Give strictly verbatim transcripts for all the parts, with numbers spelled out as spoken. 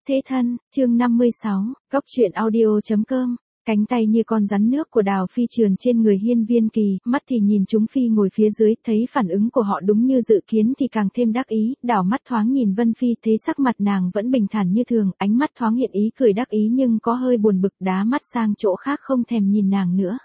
Thế thân, chương năm mươi sáu, Góc truyện audio.com. Cánh tay như con rắn nước của Đào Phi trườn trên người Hiên Viên Kỳ, mắt thì nhìn chúng Phi ngồi phía dưới, thấy phản ứng của họ đúng như dự kiến thì càng thêm đắc ý, đảo mắt thoáng nhìn Vân Phi, thấy sắc mặt nàng vẫn bình thản như thường, ánh mắt thoáng hiện ý cười đắc ý nhưng có hơi buồn bực, đá mắt sang chỗ khác không thèm nhìn nàng nữa.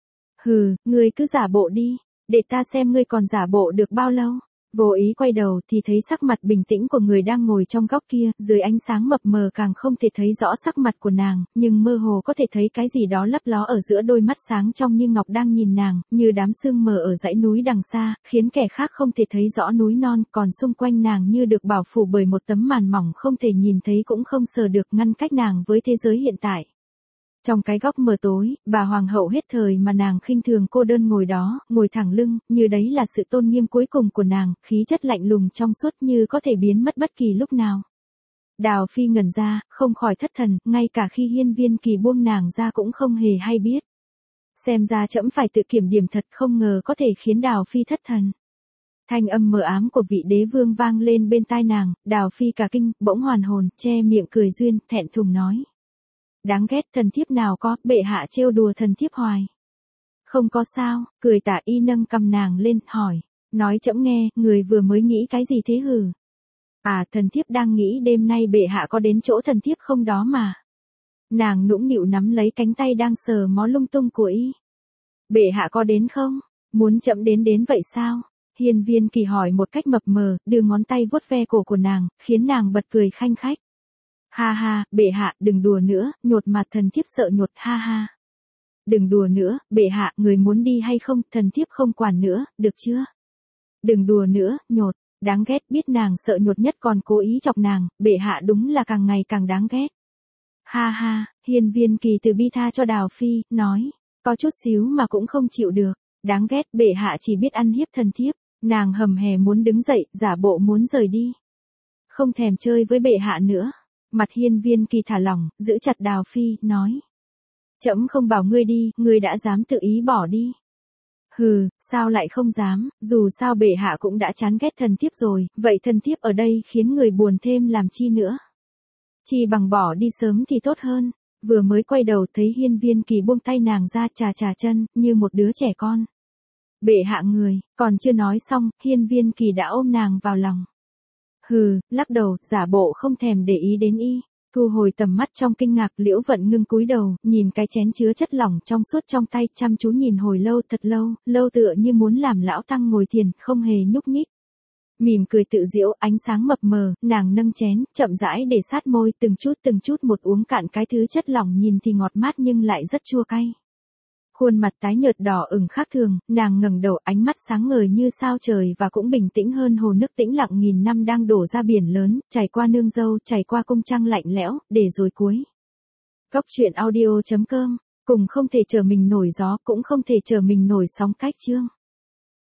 Hừ, ngươi cứ giả bộ đi, để ta xem ngươi còn giả bộ được bao lâu. Vô ý quay đầu thì thấy sắc mặt bình tĩnh của người đang ngồi trong góc kia, dưới ánh sáng mập mờ càng không thể thấy rõ sắc mặt của nàng, nhưng mơ hồ có thể thấy cái gì đó lấp ló ở giữa đôi mắt sáng trong như ngọc đang nhìn nàng, như đám sương mờ ở dãy núi đằng xa, khiến kẻ khác không thể thấy rõ núi non, còn xung quanh nàng như được bảo phủ bởi một tấm màn mỏng không thể nhìn thấy cũng không sờ được, ngăn cách nàng với thế giới hiện tại. Trong cái góc mờ tối, bà hoàng hậu hết thời mà nàng khinh thường cô đơn ngồi đó, ngồi thẳng lưng, như đấy là sự tôn nghiêm cuối cùng của nàng, khí chất lạnh lùng trong suốt như có thể biến mất bất kỳ lúc nào. Đào Phi ngẩn ra, không khỏi thất thần, ngay cả khi Hiên Viên Kỳ buông nàng ra cũng không hề hay biết. Xem ra trẫm phải tự kiểm điểm thật, không ngờ có thể khiến Đào Phi thất thần. Thanh âm mờ ám của vị đế vương vang lên bên tai nàng, Đào Phi cả kinh, bỗng hoàn hồn, che miệng cười duyên, thẹn thùng nói. Đáng ghét, thần thiếp nào có, bệ hạ trêu đùa thần thiếp hoài. Không có sao, cười Tả Y nâng cầm nàng lên, hỏi, nói trẫm nghe, người vừa mới nghĩ cái gì thế hử? À, thần thiếp đang nghĩ đêm nay bệ hạ có đến chỗ thần thiếp không đó mà. Nàng nũng nịu nắm lấy cánh tay đang sờ mó lung tung của y. Bệ hạ có đến không? Muốn trẫm đến đến vậy sao? Hiên Viên Kỳ hỏi một cách mập mờ, đưa ngón tay vuốt ve cổ của nàng, khiến nàng bật cười khanh khách. Ha ha, bệ hạ, đừng đùa nữa, nhột mặt thần thiếp sợ nhột, ha ha. Đừng đùa nữa, bệ hạ, người muốn đi hay không, thần thiếp không quản nữa, được chưa? Đừng đùa nữa, nhột, đáng ghét, biết nàng sợ nhột nhất còn cố ý chọc nàng, bệ hạ đúng là càng ngày càng đáng ghét. Ha ha, Hiên Viên Kỳ từ bi tha cho Đào Phi, nói, có chút xíu mà cũng không chịu được, đáng ghét, bệ hạ chỉ biết ăn hiếp thần thiếp, nàng hầm hè muốn đứng dậy, giả bộ muốn rời đi. Không thèm chơi với bệ hạ nữa. Mặt Hiên Viên Kỳ thả lỏng, giữ chặt Đào Phi, nói. Trẫm không bảo ngươi đi, ngươi đã dám tự ý bỏ đi. Hừ, sao lại không dám, dù sao bệ hạ cũng đã chán ghét thần thiếp rồi, vậy thần thiếp ở đây khiến người buồn thêm làm chi nữa. Chi bằng bỏ đi sớm thì tốt hơn, vừa mới quay đầu thấy Hiên Viên Kỳ buông tay nàng ra chà chà chân, như một đứa trẻ con. Bệ hạ người, còn chưa nói xong, Hiên Viên Kỳ đã ôm nàng vào lòng. Hừ, lắc đầu, giả bộ không thèm để ý đến y, thu hồi tầm mắt trong kinh ngạc, Liễu Vận Ngưng cúi đầu, nhìn cái chén chứa chất lỏng trong suốt trong tay, chăm chú nhìn hồi lâu, thật lâu, lâu tựa như muốn làm lão tăng ngồi thiền, không hề nhúc nhích. Mỉm cười tự giễu, ánh sáng mập mờ, nàng nâng chén, chậm rãi để sát môi, từng chút từng chút một uống cạn cái thứ chất lỏng nhìn thì ngọt mát nhưng lại rất chua cay. Khuôn mặt tái nhợt đỏ ửng khác thường, nàng ngẩng đầu, ánh mắt sáng ngời như sao trời và cũng bình tĩnh hơn hồ nước tĩnh lặng nghìn năm đang đổ ra biển lớn, chảy qua nương dâu, chảy qua cung trăng lạnh lẽo, để rồi cuối. Góc truyện audio.com, cùng không thể chờ mình nổi gió, cũng không thể chờ mình nổi sóng cách chương.